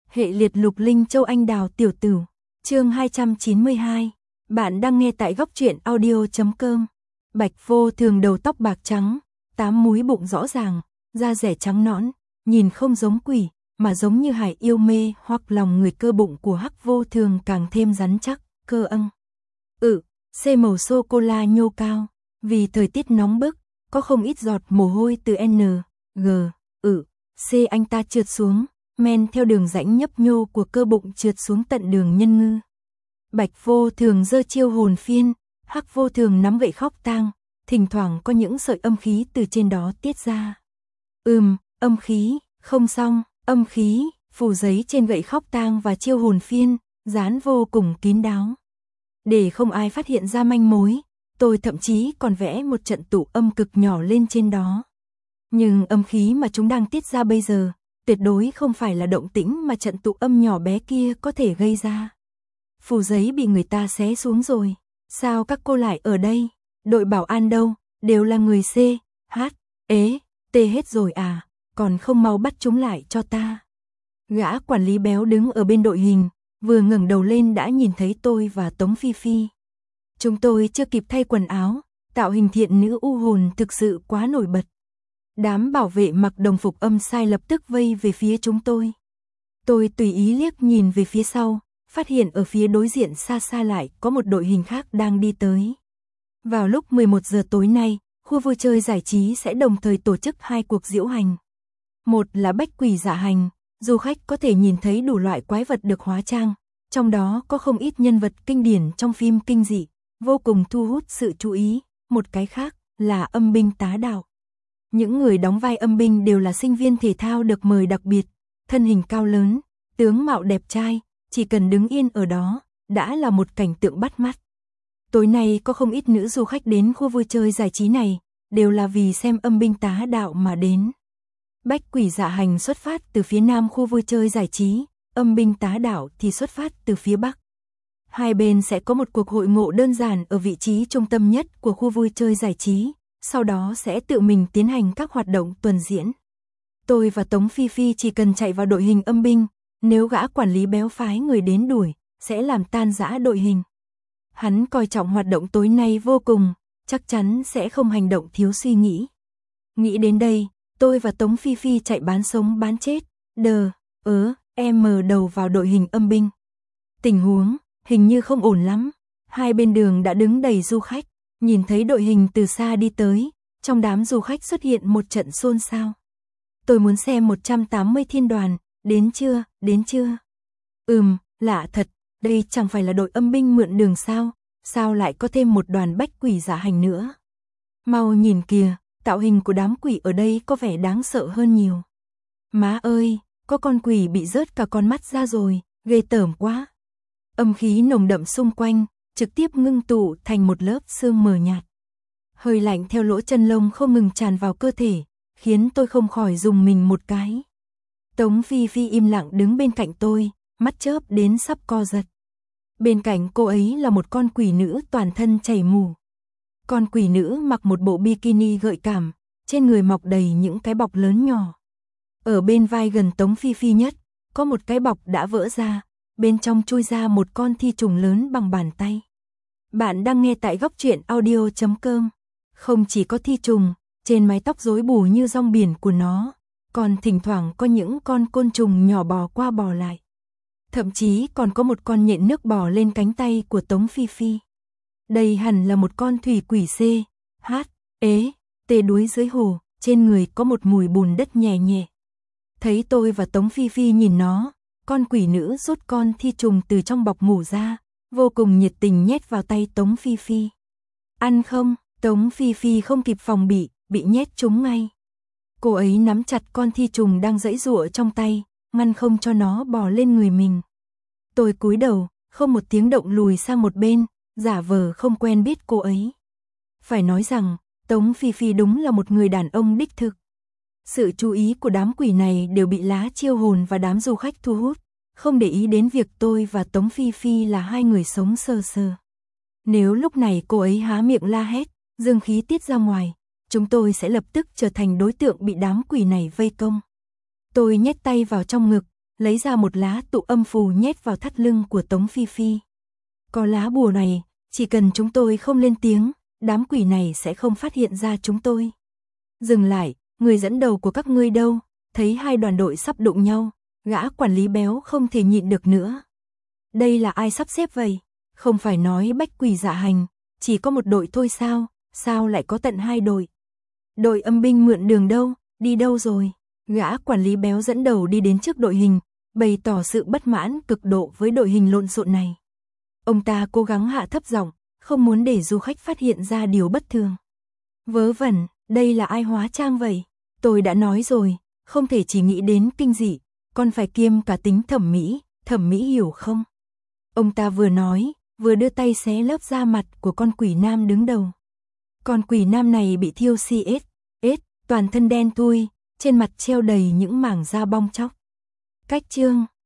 Hệ liệt Lục Linh Châu Anh Đào Tiểu Tửu, chương 292. Bạn đang nghe tại góc truyện audio.com. Bạch Vô Thường đầu tóc bạc trắng, 8 múi bụng rõ ràng, da rẻ trắng nõn, nhìn không giống quỷ, mà giống như hải yêu mê hoặc lòng người. Cơ bụng của Hắc Vô Thường càng thêm rắn chắc, cơ âng. C màu sô-cô-la nhô cao, vì thời tiết nóng bức, có không ít giọt mồ hôi từ N, G, C anh ta trượt xuống, men theo đường rãnh nhấp nhô của cơ bụng trượt xuống tận đường nhân ngư. Bạch Vô Thường giơ chiêu hồn phiên, Hắc Vô Thường nắm gậy khóc tang, thỉnh thoảng có những sợi âm khí từ trên đó tiết ra. Âm khí, không xong, âm khí, phủ giấy trên gậy khóc tang và chiêu hồn phiên, dán vô cùng kín đáo. Để không ai phát hiện ra manh mối, tôi thậm chí còn vẽ một trận tụ âm cực nhỏ lên trên đó. Nhưng âm khí mà chúng đang tiết ra bây giờ, tuyệt đối không phải là động tĩnh mà trận tụ âm nhỏ bé kia có thể gây ra. Phủ giấy bị người ta xé xuống rồi, sao các cô lại ở đây? Đội bảo an đâu, đều là người C, H, T hết rồi à, còn không mau bắt chúng lại cho ta. Gã quản lý béo đứng ở bên đội hình, vừa ngẩng đầu lên đã nhìn thấy tôi và Tống Phi Phi. Chúng tôi chưa kịp thay quần áo, tạo hình thiện nữ u hồn thực sự quá nổi bật. Đám bảo vệ mặc đồng phục âm sai lập tức vây về phía chúng tôi. Tôi tùy ý liếc nhìn về phía sau, phát hiện ở phía đối diện xa xa lại có một đội hình khác đang đi tới. Vào lúc 11 giờ tối nay, khu vui chơi giải trí sẽ đồng thời tổ chức 2 cuộc diễu hành. Một là bách quỷ dạ hành, du khách có thể nhìn thấy đủ loại quái vật được hóa trang, trong đó có không ít nhân vật kinh điển trong phim kinh dị, vô cùng thu hút sự chú ý. Một cái khác là âm binh tá đạo. Những người đóng vai âm binh đều là sinh viên thể thao được mời đặc biệt, thân hình cao lớn, tướng mạo đẹp trai, chỉ cần đứng yên ở đó, đã là một cảnh tượng bắt mắt. Tối nay có không ít nữ du khách đến khu vui chơi giải trí này, đều là vì xem âm binh tá đạo mà đến. Bách quỷ dạ hành xuất phát từ phía nam khu vui chơi giải trí, âm binh tá đạo thì xuất phát từ phía bắc. Hai bên sẽ có một cuộc hội ngộ đơn giản ở vị trí trung tâm nhất của khu vui chơi giải trí, sau đó sẽ tự mình tiến hành các hoạt động tuần diễn. Tôi và Tống Phi Phi chỉ cần chạy vào đội hình âm binh, nếu gã quản lý béo phái người đến đuổi, sẽ làm tan rã đội hình. Hắn coi trọng hoạt động tối nay vô cùng, chắc chắn sẽ không hành động thiếu suy nghĩ. Nghĩ đến đây, tôi và Tống Phi Phi chạy bán sống bán chết, đầu vào đội hình âm binh. Tình huống hình như không ổn lắm, hai bên đường đã đứng đầy du khách, nhìn thấy đội hình từ xa đi tới, trong đám du khách xuất hiện một trận xôn xao. Tôi muốn xem 180 thiên đoàn, đến chưa, đến chưa? Lạ thật, đây chẳng phải là đội âm binh mượn đường sao, sao lại có thêm một đoàn bách quỷ dạ hành nữa? Mau nhìn kìa, tạo hình của đám quỷ ở đây có vẻ đáng sợ hơn nhiều. Má ơi, có con quỷ bị rớt cả con mắt ra rồi, ghê tởm quá. Âm khí nồng đậm xung quanh, trực tiếp ngưng tụ thành một lớp sương mờ nhạt. Hơi lạnh theo lỗ chân lông không ngừng tràn vào cơ thể, khiến tôi không khỏi rùng mình một cái. Tống Phi Phi im lặng đứng bên cạnh tôi, mắt chớp đến sắp co giật. Bên cạnh cô ấy là một con quỷ nữ toàn thân chảy mù. Con quỷ nữ mặc một bộ bikini gợi cảm, trên người mọc đầy những cái bọc lớn nhỏ. Ở bên vai gần Tống Phi Phi nhất, có một cái bọc đã vỡ ra, bên trong chui ra một con thi trùng lớn bằng bàn tay. Bạn đang nghe tại góc truyện audio.com. Không chỉ có thi trùng, trên mái tóc rối bù như rong biển của nó, còn thỉnh thoảng có những con côn trùng nhỏ bò qua bò lại. Thậm chí còn có một con nhện nước bò lên cánh tay của Tống Phi Phi. Đây hẳn là một con thủy quỷ C, H, T đuối dưới hồ, trên người có một mùi bùn đất nhẹ nhẹ. Thấy tôi và Tống Phi Phi nhìn nó, con quỷ nữ rút con thi trùng từ trong bọc mủ ra, vô cùng nhiệt tình nhét vào tay Tống Phi Phi. Ăn không? Tống Phi Phi không kịp phòng bị nhét trúng ngay. Cô ấy nắm chặt con thi trùng đang giãy giụa trong tay, ngăn không cho nó bò lên người mình. Tôi cúi đầu, không một tiếng động lùi sang một bên, giả vờ không quen biết cô ấy. Phải nói rằng, Tống Phi Phi đúng là một người đàn ông đích thực. Sự chú ý của đám quỷ này đều bị lá chiêu hồn và đám du khách thu hút, không để ý đến việc tôi và Tống Phi Phi là hai người sống sờ sờ. Nếu lúc này cô ấy há miệng la hét, dương khí tiết ra ngoài, chúng tôi sẽ lập tức trở thành đối tượng bị đám quỷ này vây công. Tôi nhét tay vào trong ngực, lấy ra một lá tụ âm phù nhét vào thắt lưng của Tống Phi Phi. Có lá bùa này, chỉ cần chúng tôi không lên tiếng, đám quỷ này sẽ không phát hiện ra chúng tôi. Dừng lại, người dẫn đầu của các ngươi đâu? Thấy hai đoàn đội sắp đụng nhau, gã quản lý béo không thể nhịn được nữa. Đây là ai sắp xếp vậy? Không phải nói bách quỷ dạ hành, chỉ có một đội thôi sao? Sao lại có tận hai đội? Đội âm binh mượn đường đâu? Đi đâu rồi? Gã quản lý béo dẫn đầu đi đến trước đội hình, bày tỏ sự bất mãn cực độ với đội hình lộn xộn này. Ông ta cố gắng hạ thấp giọng, không muốn để du khách phát hiện ra điều bất thường. Vớ vẩn, đây là ai hóa trang vậy? Tôi đã nói rồi, không thể chỉ nghĩ đến kinh dị, còn phải kiêm cả tính thẩm mỹ hiểu không? Ông ta vừa nói, vừa đưa tay xé lớp da mặt của con quỷ nam đứng đầu. Con quỷ nam này bị thiêu CS, toàn thân đen thui, trên mặt treo đầy những mảng da bong tróc. Cách chương